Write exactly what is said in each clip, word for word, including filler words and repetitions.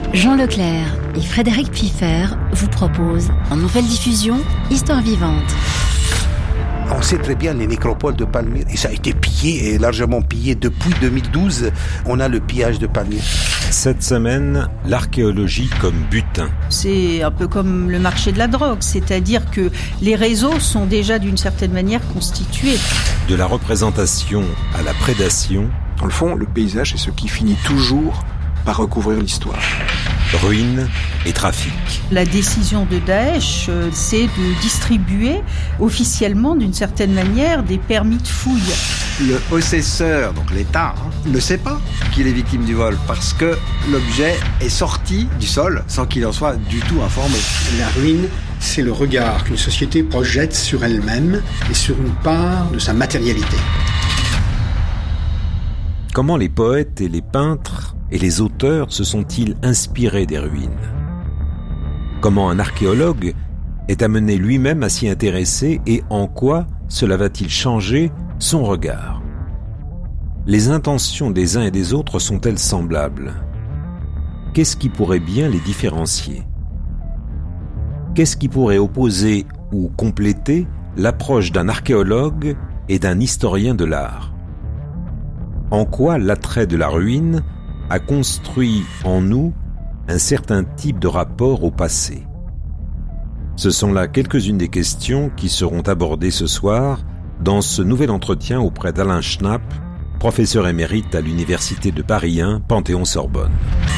Jean Leclerc et Frédéric Piffer vous proposent en nouvelle diffusion Histoire vivante. On sait très bien les nécropoles de Palmyre, et ça a été pillé, et largement pillé depuis deux mille douze. On a le pillage de Palmyre. Cette semaine, l'archéologie comme butin. C'est un peu comme le marché de la drogue, c'est-à-dire que les réseaux sont déjà d'une certaine manière constitués. De la représentation à la prédation. Dans le fond, le paysage est ce qui finit toujours par recouvrir l'histoire. Ruines et trafic. La décision de Daesh, c'est de distribuer officiellement, d'une certaine manière, des permis de fouille. Le possesseur, donc l'État, hein, ne sait pas qu'il est victime du vol parce que l'objet est sorti du sol sans qu'il en soit du tout informé. La ruine, c'est le regard qu'une société projette sur elle-même et sur une part de sa matérialité. Comment les poètes et les peintres et les auteurs se sont-ils inspirés des ruines ? Comment un archéologue est amené lui-même à s'y intéresser et en quoi cela va-t-il changer son regard ? Les intentions des uns et des autres sont-elles semblables ? Qu'est-ce qui pourrait bien les différencier ? Qu'est-ce qui pourrait opposer ou compléter l'approche d'un archéologue et d'un historien de l'art ? En quoi l'attrait de la ruine a construit en nous un certain type de rapport au passé. Ce sont là quelques-unes des questions qui seront abordées ce soir dans ce nouvel entretien auprès d'Alain Schnapp, professeur émérite à l'Université de Paris un, Panthéon-Sorbonne.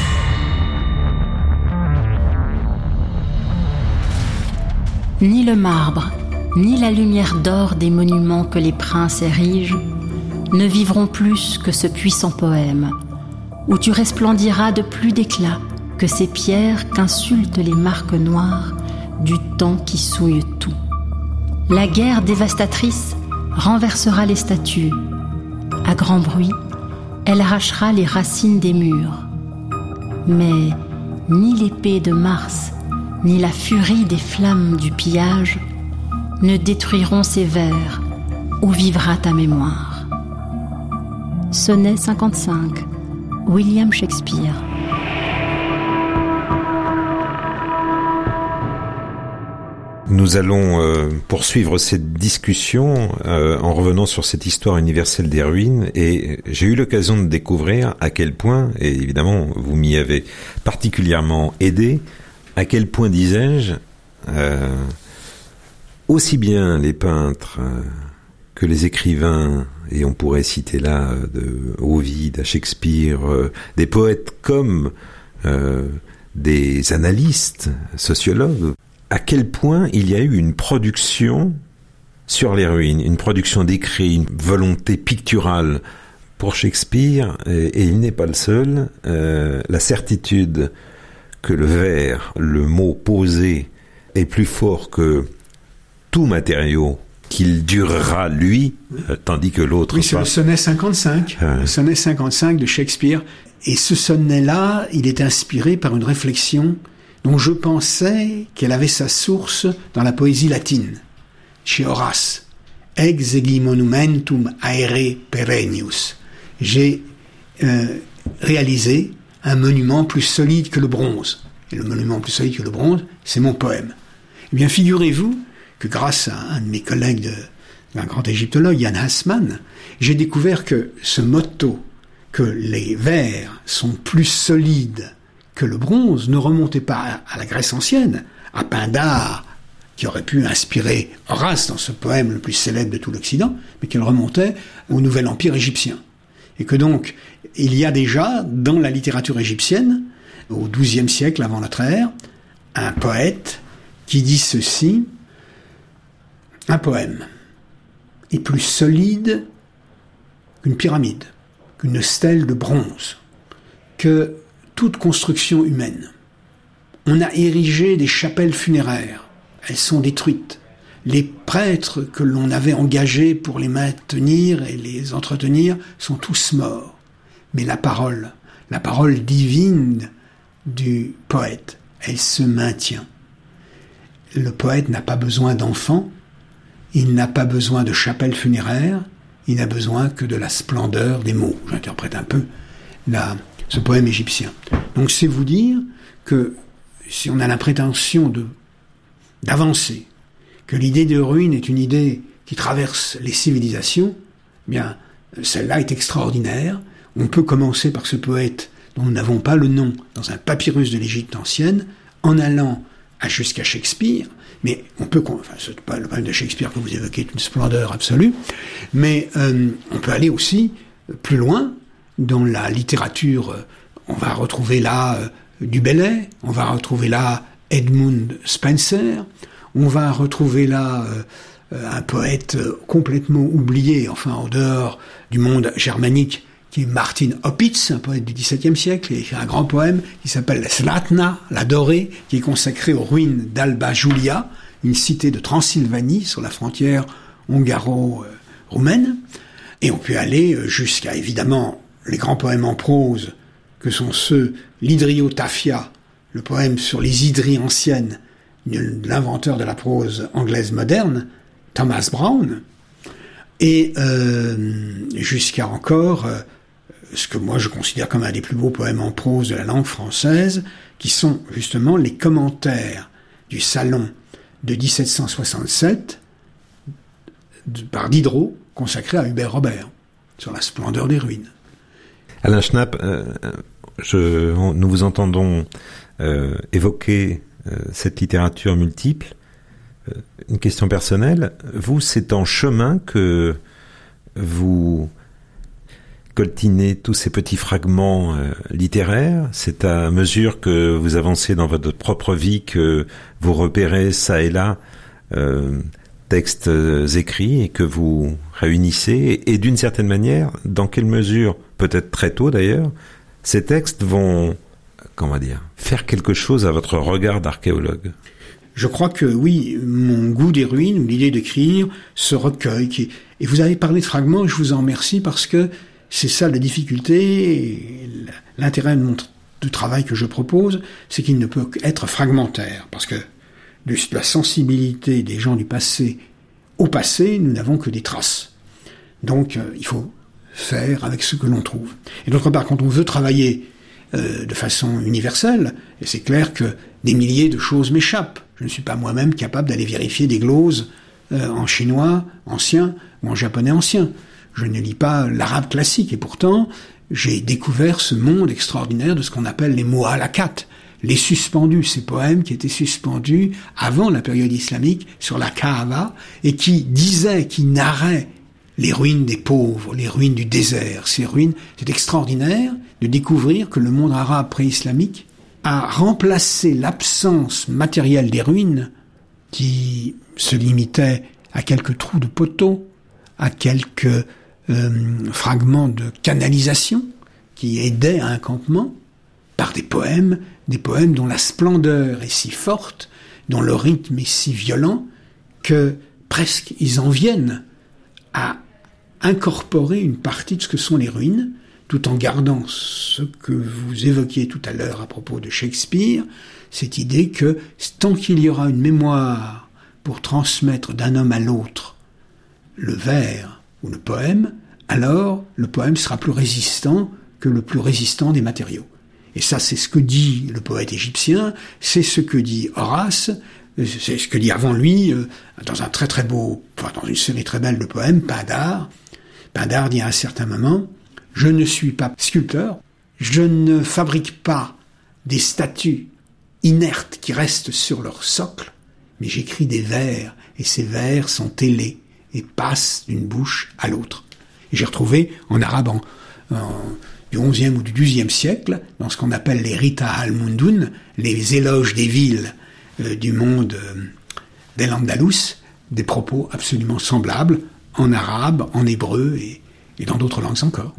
Ni le marbre, ni la lumière d'or des monuments que les princes érigent ne vivront plus que ce puissant poème, où tu resplendiras de plus d'éclat que ces pierres qu'insultent les marques noires du temps qui souille tout. La guerre dévastatrice renversera les statues. À grand bruit, elle arrachera les racines des murs. Mais ni l'épée de Mars, ni la furie des flammes du pillage ne détruiront ces vers où vivra ta mémoire. Sonnet cinquante-cinq, William Shakespeare. Nous allons euh, poursuivre cette discussion euh, en revenant sur cette histoire universelle des ruines, et j'ai eu l'occasion de découvrir à quel point, et évidemment vous m'y avez particulièrement aidé, à quel point, disais-je, euh, aussi bien les peintres euh, que les écrivains, et on pourrait citer là de Ovide à Shakespeare, euh, des poètes comme euh, des analystes, sociologues, à quel point il y a eu une production sur les ruines, une production d'écrit, une volonté picturale pour Shakespeare, et, et il n'est pas le seul, euh, la certitude que le vers, le mot posé, est plus fort que tout matériau, qu'il durera lui, euh, tandis que l'autre... Oui, c'est pas. Le sonnet cinquante-cinq, euh... le sonnet cinquante-cinq de Shakespeare. Et ce sonnet-là, il est inspiré par une réflexion dont je pensais qu'elle avait sa source dans la poésie latine, chez Horace. Ex egi monumentum aere perennius. J'ai euh, réalisé un monument plus solide que le bronze. Et le monument plus solide que le bronze, c'est mon poème. Eh bien, figurez-vous que grâce à un de mes collègues, de, un grand égyptologue, Yann Hassman, j'ai découvert que ce motto, que les vers sont plus solides que le bronze, ne remontait pas à la Grèce ancienne, à Pindare, qui aurait pu inspirer Horace dans ce poème le plus célèbre de tout l'Occident, mais qu'elle remontait au Nouvel Empire égyptien. Et que donc, il y a déjà, dans la littérature égyptienne, au douzième siècle avant notre ère, un poète qui dit ceci: un poème est plus solide qu'une pyramide, qu'une stèle de bronze, que toute construction humaine. On a érigé des chapelles funéraires, elles sont détruites. Les prêtres que l'on avait engagés pour les maintenir et les entretenir sont tous morts. Mais la parole, la parole divine du poète, elle se maintient. Le poète n'a pas besoin d'enfants, il n'a pas besoin de chapelles funéraires, il n'a besoin que de la splendeur des mots. J'interprète un peu la, ce poème égyptien. Donc c'est vous dire que si on a la prétention de d'avancer, que l'idée de ruine est une idée qui traverse les civilisations, eh bien celle-là est extraordinaire. On peut commencer par ce poète dont nous n'avons pas le nom dans un papyrus de l'Égypte ancienne, en allant à jusqu'à Shakespeare, mais on peut, enfin c'est pas le problème de Shakespeare que vous évoquez, est une splendeur absolue, mais euh, on peut aller aussi plus loin dans la littérature. On va retrouver là euh, du Bellay, on va retrouver là Edmund Spenser, on va retrouver là euh, un poète complètement oublié, enfin en dehors du monde germanique, qui est Martin Opitz, un poète du dix-septième siècle, et écrit un grand poème qui s'appelle Slatna, la dorée, qui est consacré aux ruines d'Alba Julia, une cité de Transylvanie sur la frontière hongaro-roumaine. Et on peut aller jusqu'à, évidemment, les grands poèmes en prose, que sont ceux l'Hydriotaphia, le poème sur les hydries anciennes, de l'inventeur de la prose anglaise moderne, Thomas Browne, et euh, jusqu'à encore euh, ce que moi je considère comme un des plus beaux poèmes en prose de la langue française, qui sont justement les commentaires du salon de dix-sept cent soixante-sept de, par Diderot, consacré à Hubert Robert, sur la splendeur des ruines. Alain Schnapp, euh, je, on, nous vous entendons euh, évoquer euh, cette littérature multiple. Euh, une question personnelle, vous, c'est en chemin que vous coltinez tous ces petits fragments euh, littéraires, c'est à mesure que vous avancez dans votre propre vie que vous repérez ça et là euh, textes euh, écrits et que vous réunissez, et, et d'une certaine manière, dans quelle mesure, peut-être très tôt d'ailleurs, ces textes vont, comment dire, faire quelque chose à votre regard d'archéologue? Je crois que oui, mon goût des ruines, ou l'idée d'écrire, ce recueil, qui... et vous avez parlé de fragments, je vous en remercie, parce que c'est ça la difficulté, et l'intérêt de mon du travail que je propose, c'est qu'il ne peut être fragmentaire, parce que de la sensibilité des gens du passé au passé, nous n'avons que des traces. Donc euh, il faut faire avec ce que l'on trouve. Et d'autre part, quand on veut travailler euh, de façon universelle, et c'est clair que des milliers de choses m'échappent. Je ne suis pas moi-même capable d'aller vérifier des gloses euh, en chinois ancien ou en japonais ancien. Je ne lis pas l'arabe classique, et pourtant, j'ai découvert ce monde extraordinaire de ce qu'on appelle les mu'allaqat, les suspendus, ces poèmes qui étaient suspendus avant la période islamique sur la Kaaba, et qui disaient, qui narraient les ruines des pauvres, les ruines du désert. Ces ruines, c'est extraordinaire de découvrir que le monde arabe pré-islamique a remplacé l'absence matérielle des ruines, qui se limitait à quelques trous de poteaux, à quelques euh, fragments de canalisation qui aidaient à un campement, par des poèmes, des poèmes dont la splendeur est si forte, dont le rythme est si violent, que presque ils en viennent à incorporer une partie de ce que sont les ruines, tout en gardant ce que vous évoquiez tout à l'heure à propos de Shakespeare, cette idée que tant qu'il y aura une mémoire pour transmettre d'un homme à l'autre le vers ou le poème, alors le poème sera plus résistant que le plus résistant des matériaux. Et ça, c'est ce que dit le poète égyptien, c'est ce que dit Horace, c'est ce que dit avant lui, dans un très très beau, enfin dans une série très belle de poèmes, Pindare. Pindare dit à un certain moment: « Je ne suis pas sculpteur, je ne fabrique pas des statues inertes qui restent sur leur socle, mais j'écris des vers, et ces vers sont ailés et passent d'une bouche à l'autre. » Et j'ai retrouvé en arabe en, en, du onzième ou du douzième siècle, dans ce qu'on appelle les Rita al-Mundun, les éloges des villes euh, du monde euh, d'El-Andalus, des propos absolument semblables, en arabe, en hébreu et, et dans d'autres langues encore.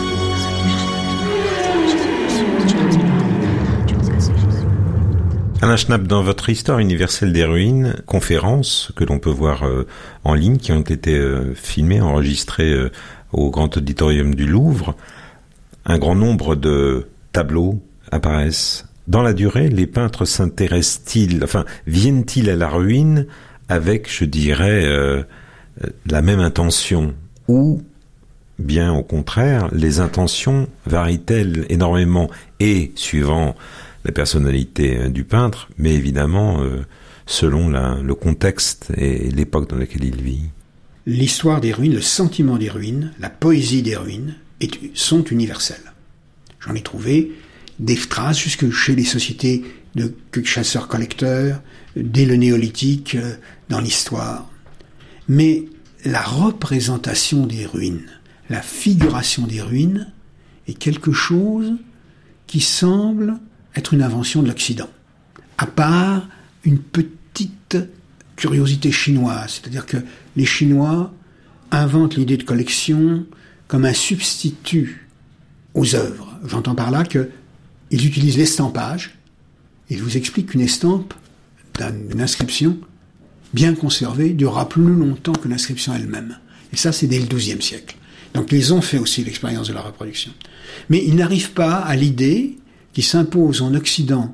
Alain Alain Schnapp, dans votre histoire universelle des ruines, conférences que l'on peut voir euh, en ligne, qui ont été euh, filmées, enregistrées euh, au Grand Auditorium du Louvre, un grand nombre de tableaux apparaissent. Dans la durée, les peintres s'intéressent-ils, enfin, viennent-ils à la ruine avec, je dirais, euh, la même intention, ou bien au contraire, les intentions varient-elles énormément, et suivant la personnalité du peintre, mais évidemment euh, selon la, le contexte et l'époque dans laquelle il vit. L'histoire des ruines, le sentiment des ruines, la poésie des ruines est, sont universelles. J'en ai trouvé des traces jusque chez les sociétés de chasseurs-collecteurs, dès le néolithique, euh, dans l'histoire. Mais la représentation des ruines, la figuration des ruines est quelque chose qui semble être une invention de l'Occident, à part une petite curiosité chinoise, c'est-à-dire que les Chinois inventent l'idée de collection comme un substitut aux œuvres. J'entends par là qu'ils utilisent l'estampage. Ils vous expliquent qu'une estampe d'une inscription bien conservée durera plus longtemps que l'inscription elle-même. Et ça, c'est dès le douzième siècle. Donc ils ont fait aussi l'expérience de la reproduction. Mais ils n'arrivent pas à l'idée qui s'impose en Occident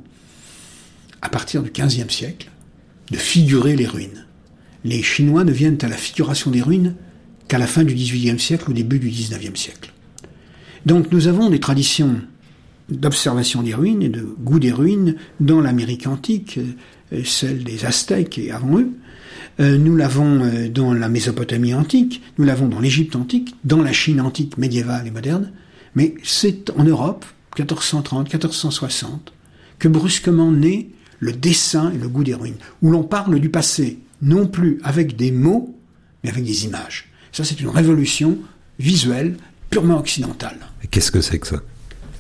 à partir du quinzième siècle, de figurer les ruines. Les Chinois ne viennent à la figuration des ruines qu'à la fin du dix-huitième siècle, au début du dix-neuvième siècle. Donc nous avons des traditions d'observation des ruines et de goût des ruines dans l'Amérique antique, celle des Aztèques et avant eux. Nous l'avons dans la Mésopotamie antique, nous l'avons dans l'Égypte antique, dans la Chine antique médiévale et moderne, mais c'est en Europe, quatorze cent trente, quatorze cent soixante, que brusquement naît le dessin et le goût des ruines, où l'on parle du passé, non plus avec des mots, mais avec des images. Ça, c'est une révolution visuelle purement occidentale. Et qu'est-ce que c'est que ça ?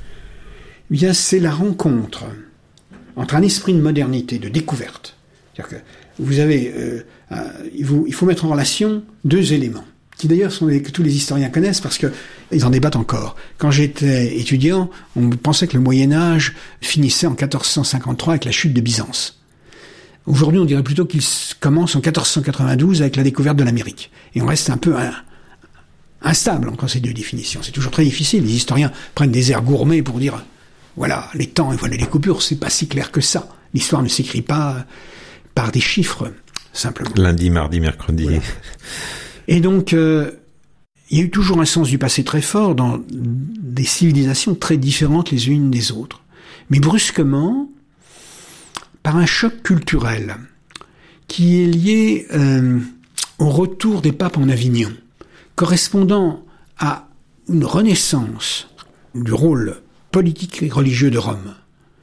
Eh bien, c'est la rencontre entre un esprit de modernité, de découverte. C'est-à-dire que vous avez, euh, un, il, faut, il faut mettre en relation deux éléments, qui d'ailleurs sont les, que tous les historiens connaissent parce que ils en débattent encore. Quand j'étais étudiant, on pensait que le Moyen-Âge finissait en quatorze cent cinquante-trois avec la chute de Byzance. Aujourd'hui, on dirait plutôt qu'il commence en quatorze cent quatre-vingt-douze avec la découverte de l'Amérique. Et on reste un peu un, instable entre ces deux définitions. C'est toujours très difficile. Les historiens prennent des airs gourmets pour dire voilà les temps et voilà les coupures. C'est pas si clair que ça. L'histoire ne s'écrit pas par des chiffres simplement. Lundi, mardi, mercredi. Voilà. Et donc, euh, il y a eu toujours un sens du passé très fort dans des civilisations très différentes les unes des autres. Mais brusquement, par un choc culturel qui est lié euh, au retour des papes en Avignon, correspondant à une renaissance du rôle politique et religieux de Rome,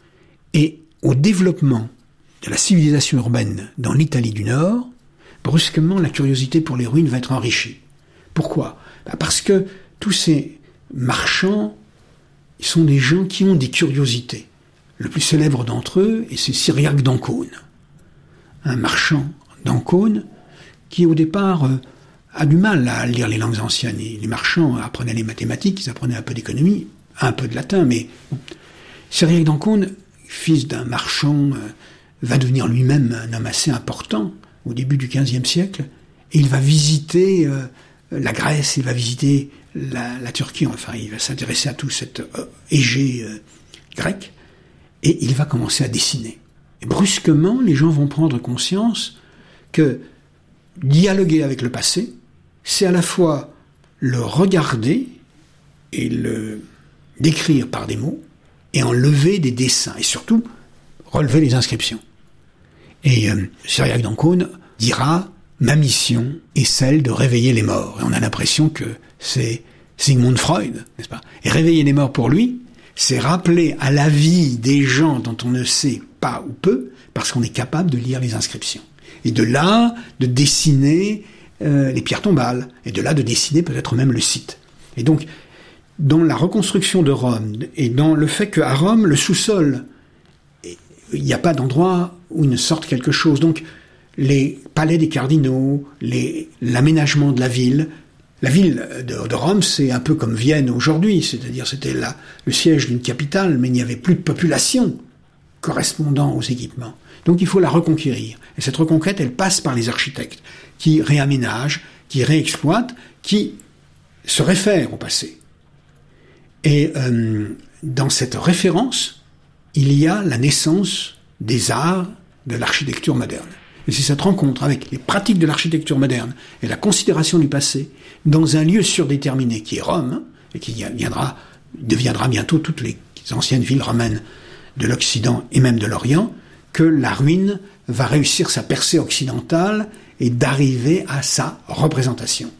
et au développement de la civilisation urbaine dans l'Italie du Nord, brusquement, la curiosité pour les ruines va être enrichie. Pourquoi ? Ben parce que tous ces marchands, ils sont des gens qui ont des curiosités. Le plus célèbre d'entre eux, et c'est Cyriaque d'Ancône, un marchand d'Ancône qui, au départ, euh, a du mal à lire les langues anciennes. Et les marchands apprenaient les mathématiques, ils apprenaient un peu d'économie, un peu de latin, mais bon. Cyriaque d'Ancône, fils d'un marchand, euh, va devenir lui-même un homme assez important au début du quinzième siècle, et il va visiter euh, la Grèce, il va visiter la, la Turquie, enfin il va s'intéresser à tout cet euh, Égée euh, grec, et il va commencer à dessiner. Et brusquement, les gens vont prendre conscience que dialoguer avec le passé, c'est à la fois le regarder et le décrire par des mots, et enlever des dessins, et surtout relever les inscriptions. Et euh, Cyriaque d'Ancône dira « Ma mission est celle de réveiller les morts ». Et on a l'impression que c'est Sigmund Freud, n'est-ce pas ? Et réveiller les morts pour lui, c'est rappeler à la vie des gens dont on ne sait pas ou peu, parce qu'on est capable de lire les inscriptions. Et de là, de dessiner euh, les pierres tombales, et de là, de dessiner peut-être même le site. Et donc, dans la reconstruction de Rome, et dans le fait qu'à Rome, le sous-sol, il n'y a pas d'endroit où il ne sorte quelque chose. Donc, les palais des cardinaux, les, l'aménagement de la ville. La ville de, de Rome, c'est un peu comme Vienne aujourd'hui, c'est-à-dire c'était là le siège d'une capitale, mais il n'y avait plus de population correspondant aux équipements. Donc il faut la reconquérir. Et cette reconquête, elle passe par les architectes qui réaménagent, qui réexploitent, qui se réfèrent au passé. Et euh, dans cette référence, il y a la naissance des arts de l'architecture moderne. Et c'est cette rencontre avec les pratiques de l'architecture moderne et la considération du passé dans un lieu surdéterminé qui est Rome, hein, et qui viendra, deviendra bientôt toutes les anciennes villes romaines de l'Occident et même de l'Orient, que la ruine va réussir sa percée occidentale et d'arriver à sa représentation.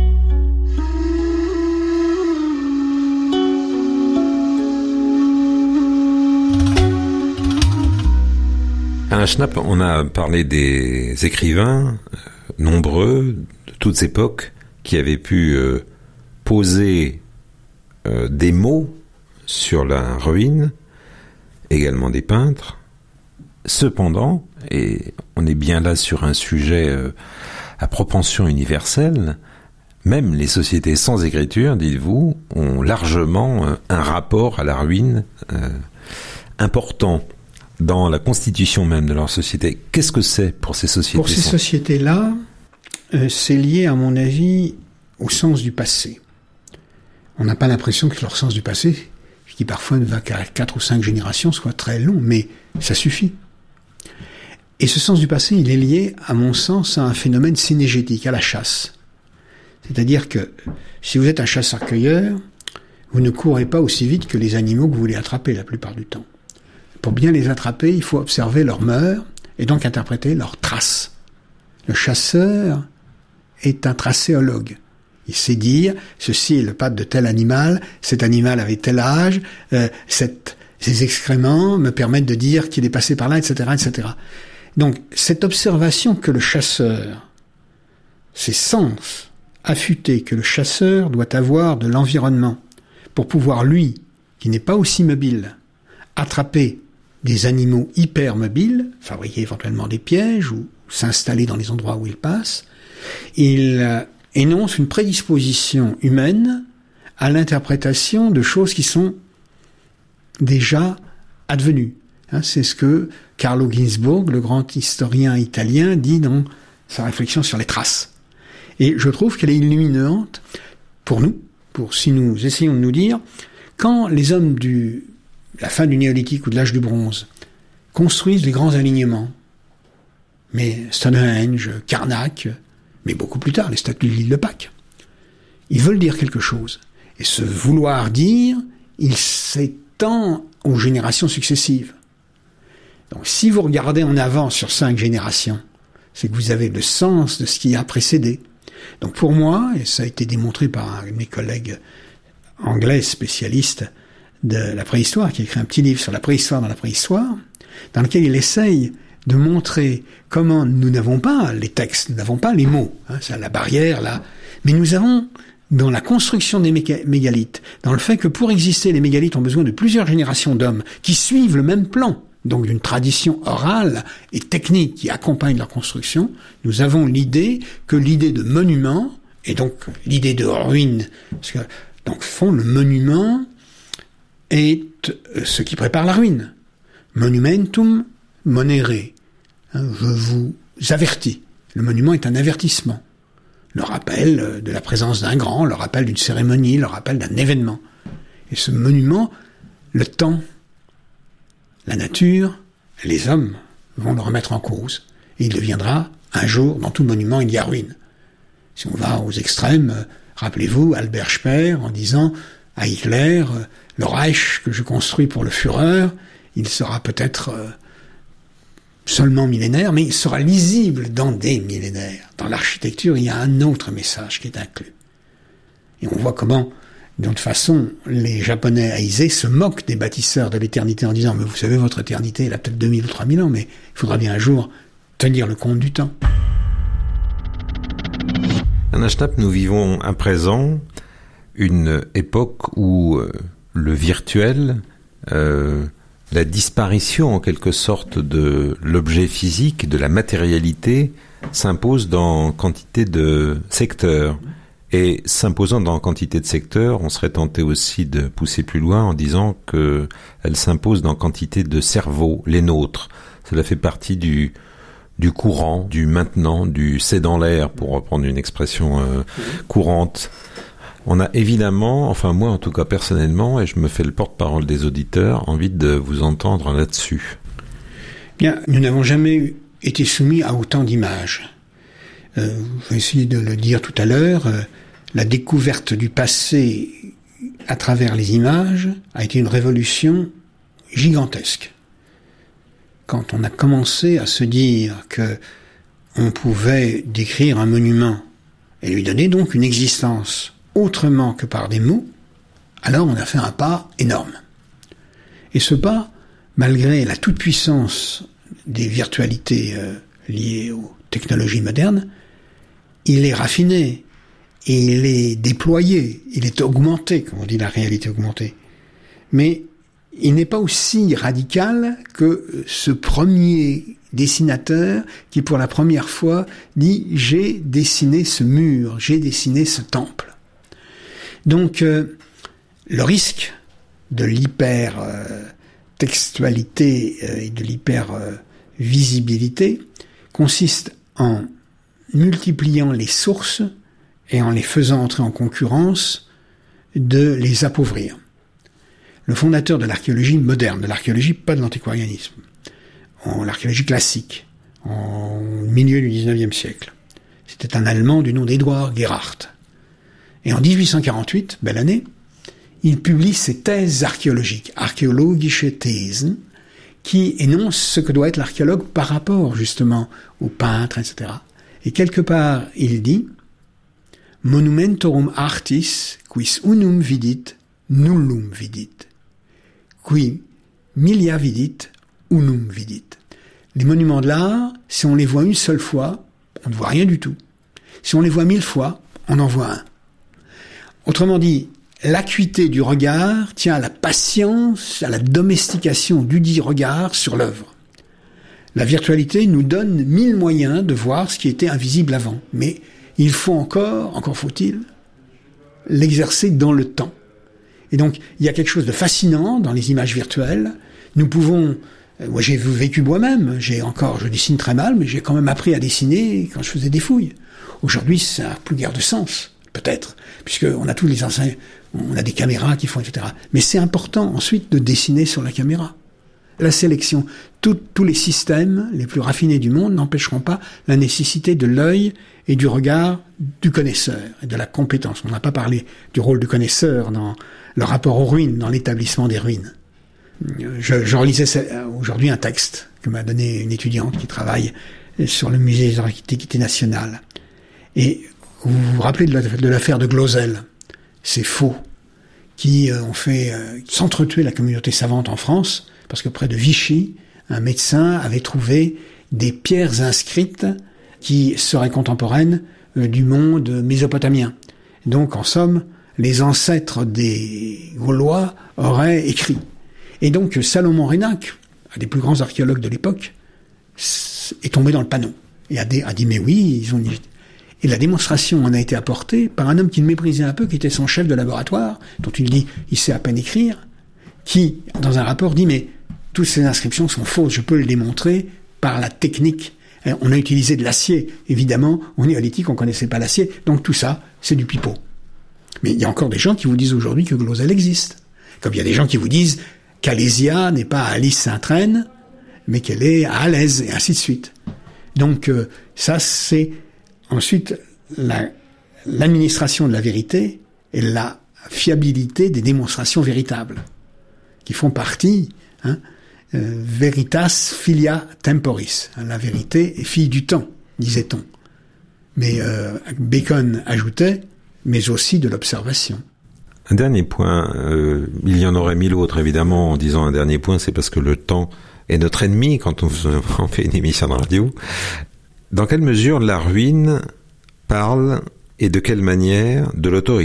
Alain Schnapp, on a parlé des écrivains euh, nombreux de toutes époques qui avaient pu euh, poser euh, des mots sur la ruine, également des peintres. Cependant, et on est bien là sur un sujet euh, à propension universelle, même les sociétés sans écriture, dites-vous, ont largement euh, un rapport à la ruine euh, important dans la constitution même de leur société. Qu'est-ce que c'est pour ces sociétés? Pour ces sans... sociétés-là, euh, c'est lié, à mon avis, au sens du passé. On n'a pas l'impression que leur sens du passé, qui parfois ne va qu'à quatre ou cinq générations, soit très long, mais ça suffit. Et ce sens du passé, il est lié, à mon sens, à un phénomène synégétique, à la chasse. C'est-à-dire que, si vous êtes un chasseur-cueilleur, vous ne courez pas aussi vite que les animaux que vous voulez attraper la plupart du temps. Pour bien les attraper, il faut observer leurs mœurs et donc interpréter leurs traces. Le chasseur est un tracéologue. Il sait dire, ceci est le pas de tel animal, cet animal avait tel âge, euh, cette, ces excréments me permettent de dire qu'il est passé par là, et cetera, et cetera. Donc, cette observation que le chasseur, ces sens affûtés que le chasseur doit avoir de l'environnement, pour pouvoir, lui, qui n'est pas aussi mobile, attraper des animaux hyper mobiles, fabriquer éventuellement des pièges ou s'installer dans les endroits où il passe, il euh, énonce une prédisposition humaine à l'interprétation de choses qui sont déjà advenues. Hein, c'est ce que Carlo Ginzburg, le grand historien italien, dit dans sa réflexion sur les traces. Et je trouve qu'elle est illuminante pour nous, pour si nous essayons de nous dire, quand les hommes du la fin du néolithique ou de l'âge du bronze, construisent les grands alignements. Mais Stonehenge, Karnak, mais beaucoup plus tard, les statues de l'île de Pâques. Ils veulent dire quelque chose. Et ce vouloir dire, il s'étend aux générations successives. Donc si vous regardez en avant sur cinq générations, c'est que vous avez le sens de ce qui a précédé. Donc pour moi, et ça a été démontré par un de mes collègues anglais spécialistes de la préhistoire, qui a écrit un petit livre sur la préhistoire dans la préhistoire, dans lequel il essaye de montrer comment nous n'avons pas les textes, nous n'avons pas les mots, hein, c'est la barrière là, mais nous avons dans la construction des mégalithes, dans le fait que pour exister, les mégalithes ont besoin de plusieurs générations d'hommes qui suivent le même plan, donc d'une tradition orale et technique qui accompagne leur construction, nous avons l'idée que l'idée de monument, et donc l'idée de ruine, parce que, donc font le monument est ce qui prépare la ruine. Monumentum monere. Hein, je vous avertis. Le monument est un avertissement. Le rappel de la présence d'un grand, le rappel d'une cérémonie, le rappel d'un événement. Et ce monument, le temps, la nature, les hommes vont le remettre en cause. Et il deviendra, un jour, dans tout monument, il y a ruine. Si on va aux extrêmes, rappelez-vous Albert Speer en disant à Hitler, le Reich que je construis pour le Führer, il sera peut-être euh, seulement millénaire, mais il sera lisible dans des millénaires. Dans l'architecture, il y a un autre message qui est inclus. Et on voit comment, de toute façon, les Japonais aisés se moquent des bâtisseurs de l'éternité en disant « Mais vous savez, votre éternité, elle a peut-être deux mille ou trois mille ans, mais il faudra bien un jour tenir le compte du temps. » Alain Schnapp, nous vivons à présent une époque où euh, le virtuel, euh, la disparition en quelque sorte de l'objet physique, de la matérialité, s'impose dans quantité de secteurs. Et s'imposant dans quantité de secteurs, on serait tenté aussi de pousser plus loin en disant qu'elle s'impose dans quantité de cerveaux, les nôtres. Cela fait partie du du courant, du maintenant, du c'est dans l'air, pour reprendre une expression euh, courante. On a évidemment, enfin moi en tout cas personnellement, et je me fais le porte-parole des auditeurs, envie de vous entendre là-dessus. Bien, nous n'avons jamais été soumis à autant d'images. Euh, je vais essayer de le dire tout à l'heure. Euh, la découverte du passé à travers les images a été une révolution gigantesque. Quand on a commencé à se dire que on pouvait décrire un monument et lui donner donc une existence autrement que par des mots, alors on a fait un pas énorme. Et ce pas, malgré la toute-puissance des virtualités euh, liées aux technologies modernes, il est raffiné, et il est déployé, il est augmenté, comme on dit la réalité augmentée. Mais il n'est pas aussi radical que ce premier dessinateur qui, pour la première fois, dit « j'ai dessiné ce mur, j'ai dessiné ce temple ». Donc, euh, le risque de l'hyper-textualité euh, et de l'hyper-visibilité consiste en multipliant les sources et en les faisant entrer en concurrence, de les appauvrir. Le fondateur de l'archéologie moderne, de l'archéologie pas de l'antiquarianisme, en l'archéologie classique, en milieu du dix-neuvième siècle, c'était un Allemand du nom d'Edouard Gerhardt. Et en dix-huit cent quarante-huit, belle année, il publie ses thèses archéologiques, archäologische Thesen, qui énoncent ce que doit être l'archéologue par rapport justement aux peintres, et cetera. Et quelque part, il dit « Monumentorum artis, quis unum vidit, nullum vidit. Qui milia vidit, unum vidit. » Les monuments de l'art, si on les voit une seule fois, on ne voit rien du tout. Si on les voit mille fois, on en voit un. Autrement dit, l'acuité du regard tient à la patience, à la domestication du dit regard sur l'œuvre. La virtualité nous donne mille moyens de voir ce qui était invisible avant. Mais il faut encore, encore faut-il, l'exercer dans le temps. Et donc, il y a quelque chose de fascinant dans les images virtuelles. Nous pouvons... Moi, j'ai vécu moi-même. J'ai encore... Je dessine très mal, mais j'ai quand même appris à dessiner quand je faisais des fouilles. Aujourd'hui, ça n'a plus guère de sens, peut-être, puisqu'on a tous les enseignes... On a des caméras qui font, et cetera. Mais c'est important, ensuite, de dessiner sur la caméra. La sélection, tout, tous les systèmes les plus raffinés du monde n'empêcheront pas la nécessité de l'œil et du regard du connaisseur et de la compétence. On n'a pas parlé du rôle du connaisseur dans le rapport aux ruines, dans l'établissement des ruines. Je, je relisais aujourd'hui un texte que m'a donné une étudiante qui travaille sur le musée des Antiquités nationales. Et vous vous rappelez de l'affaire de Glosel, ces faux qui euh, ont fait euh, s'entretuer la communauté savante en France, parce que près de Vichy, un médecin avait trouvé des pierres inscrites qui seraient contemporaines euh, du monde mésopotamien. Donc, en somme, les ancêtres des Gaulois auraient écrit. Et donc, Salomon Reinach, un des plus grands archéologues de l'époque, est tombé dans le panneau et a dit, a dit mais oui, ils ont... Et la démonstration en a été apportée par un homme qui le méprisait un peu, qui était son chef de laboratoire, dont il dit il sait à peine écrire, qui, dans un rapport, dit mais toutes ces inscriptions sont fausses, je peux le démontrer par la technique. On a utilisé de l'acier, évidemment, au néolithique, on connaissait pas l'acier, donc tout ça, c'est du pipeau. Mais il y a encore des gens qui vous disent aujourd'hui que Glosel existe. Comme il y a des gens qui vous disent qu'Alésia n'est pas à Alice-Sainte-Reine, mais qu'elle est à Alès, et ainsi de suite. Donc euh, ça, c'est ensuite la, l'administration de la vérité et la fiabilité des démonstrations véritables, qui font partie, hein, euh, veritas filia temporis. La vérité est fille du temps, disait-on. Mais euh, Bacon ajoutait, mais aussi de l'observation. Un dernier point, euh, il y en aurait mille autres évidemment. En disant un dernier point, c'est parce que le temps est notre ennemi quand on, on fait une émission de radio. Dans quelle mesure la ruine parle, et de quelle manière, de l'autorité ?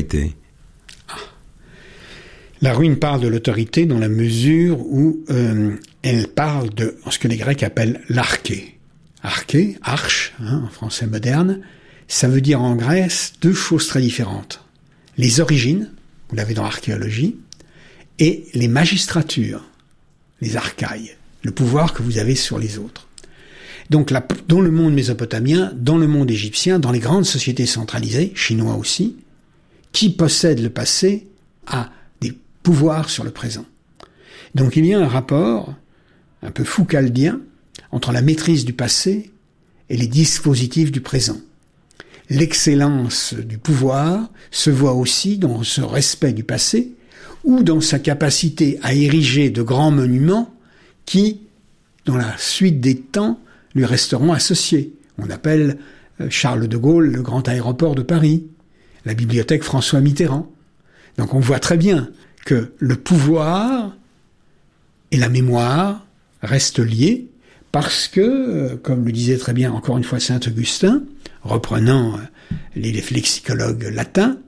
La ruine parle de l'autorité dans la mesure où euh, elle parle de ce que les Grecs appellent l'arché. Arché, arche, hein, en français moderne, ça veut dire en Grèce deux choses très différentes. Les origines, vous l'avez dans l'archéologie, et les magistratures, les archaïs, le pouvoir que vous avez sur les autres. Donc là, dans le monde mésopotamien, dans le monde égyptien, dans les grandes sociétés centralisées, chinois aussi, qui possède le passé a des pouvoirs sur le présent. Donc il y a un rapport un peu foucaldien entre la maîtrise du passé et les dispositifs du présent. L'excellence du pouvoir se voit aussi dans ce respect du passé ou dans sa capacité à ériger de grands monuments qui, dans la suite des temps, lui resteront associés. On appelle Charles de Gaulle le grand aéroport de Paris, la bibliothèque François Mitterrand. Donc on voit très bien que le pouvoir et la mémoire restent liés parce que, comme le disait très bien encore une fois saint Augustin, reprenant les lexicologues latins,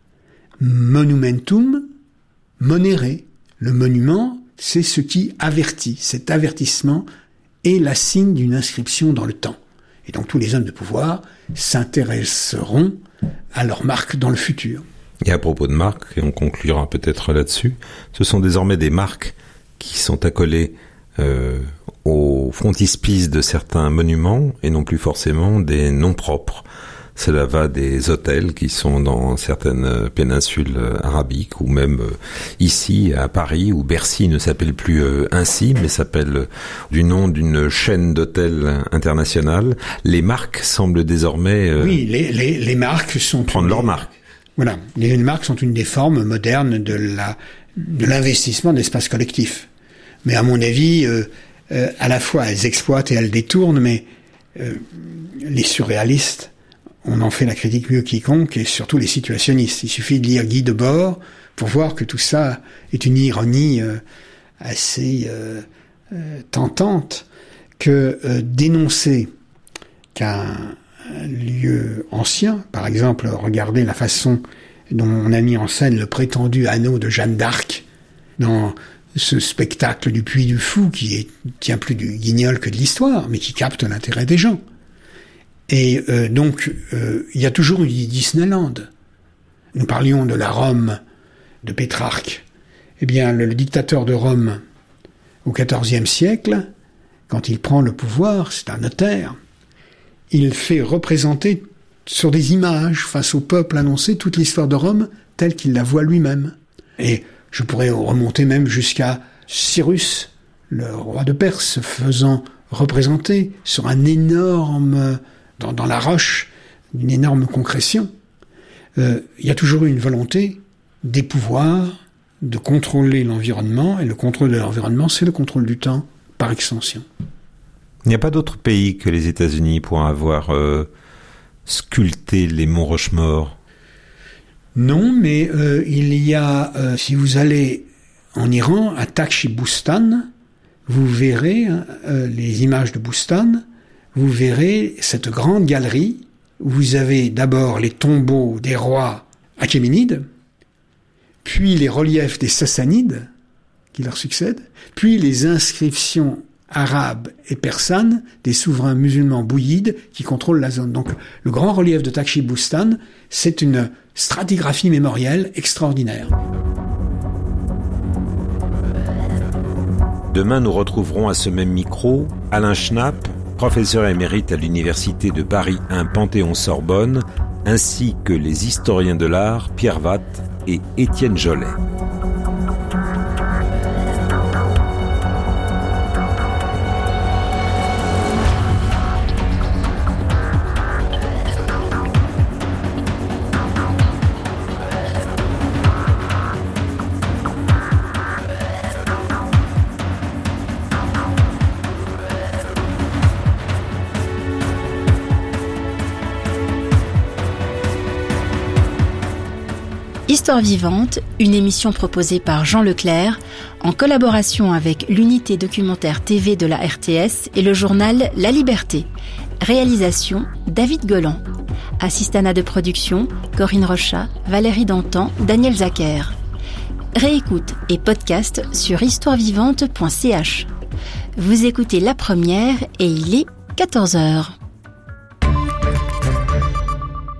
monumentum monere. Le monument, c'est ce qui avertit. Cet avertissement est la signe d'une inscription dans le temps. Et donc tous les hommes de pouvoir s'intéresseront à leur marque dans le futur. Et à propos de marques, et on conclura peut-être là-dessus, ce sont désormais des marques qui sont accolées euh, au frontispice de certains monuments et non plus forcément des noms propres. Cela va des hôtels qui sont dans certaines péninsules arabiques ou même ici à Paris où Bercy ne s'appelle plus ainsi mais s'appelle du nom d'une chaîne d'hôtels internationale. Les marques semblent désormais euh, oui, les, les, les marques sont prendre une, leurs marques. Voilà, les marques sont une des formes modernes de la de l'investissement de l'espace collectif. Mais à mon avis, euh, euh, à la fois elles exploitent et elles détournent, mais euh, les surréalistes, on en fait la critique mieux quiconque, et surtout les situationnistes. Il suffit de lire Guy Debord pour voir que tout ça est une ironie euh, assez euh, euh, tentante, que euh, dénoncer qu'un lieu ancien, par exemple, regardez la façon dont on a mis en scène le prétendu anneau de Jeanne d'Arc dans ce spectacle du Puy du Fou qui est, tient plus du Guignol que de l'histoire, mais qui capte l'intérêt des gens. Et euh, donc, euh, il y a toujours eu Disneyland. Nous parlions de la Rome de Pétrarque. Eh bien, le, le dictateur de Rome, au quatorzième siècle, quand il prend le pouvoir, c'est un notaire, il fait représenter sur des images, face au peuple annoncé, toute l'histoire de Rome telle qu'il la voit lui-même. Et je pourrais remonter même jusqu'à Cyrus, le roi de Perse, faisant représenter sur un énorme... Dans, dans la roche, une énorme concrétion. Euh, il y a toujours eu une volonté des pouvoirs de contrôler l'environnement, et le contrôle de l'environnement, c'est le contrôle du temps par extension. Il n'y a pas d'autre pays que les États-Unis pour avoir euh, sculpté les monts Rochemort? Non, mais euh, il y a, euh, si vous allez en Iran, à Takhchi-Boustan, vous verrez hein, euh, les images de Boustan. Vous verrez cette grande galerie où vous avez d'abord les tombeaux des rois achéménides, puis les reliefs des Sassanides qui leur succèdent, puis les inscriptions arabes et persanes des souverains musulmans bouyides qui contrôlent la zone. Donc le grand relief de Takhchi-Boustan, c'est une stratigraphie mémorielle extraordinaire. Demain, nous retrouverons à ce même micro Alain Schnapp, professeur émérite à l'université de Paris un Panthéon-Sorbonne, ainsi que les historiens de l'art Pierre Watt et Étienne Jolet. Histoire vivante, une émission proposée par Jean Leclerc en collaboration avec l'unité documentaire T V de la R T S et le journal La Liberté. Réalisation David Golan. Assistanat de production Corinne Rochat, Valérie Dantan, Daniel Zacher. Réécoute et podcast sur histoirevivante point c h. Vous écoutez La Première et il est quatorze heures.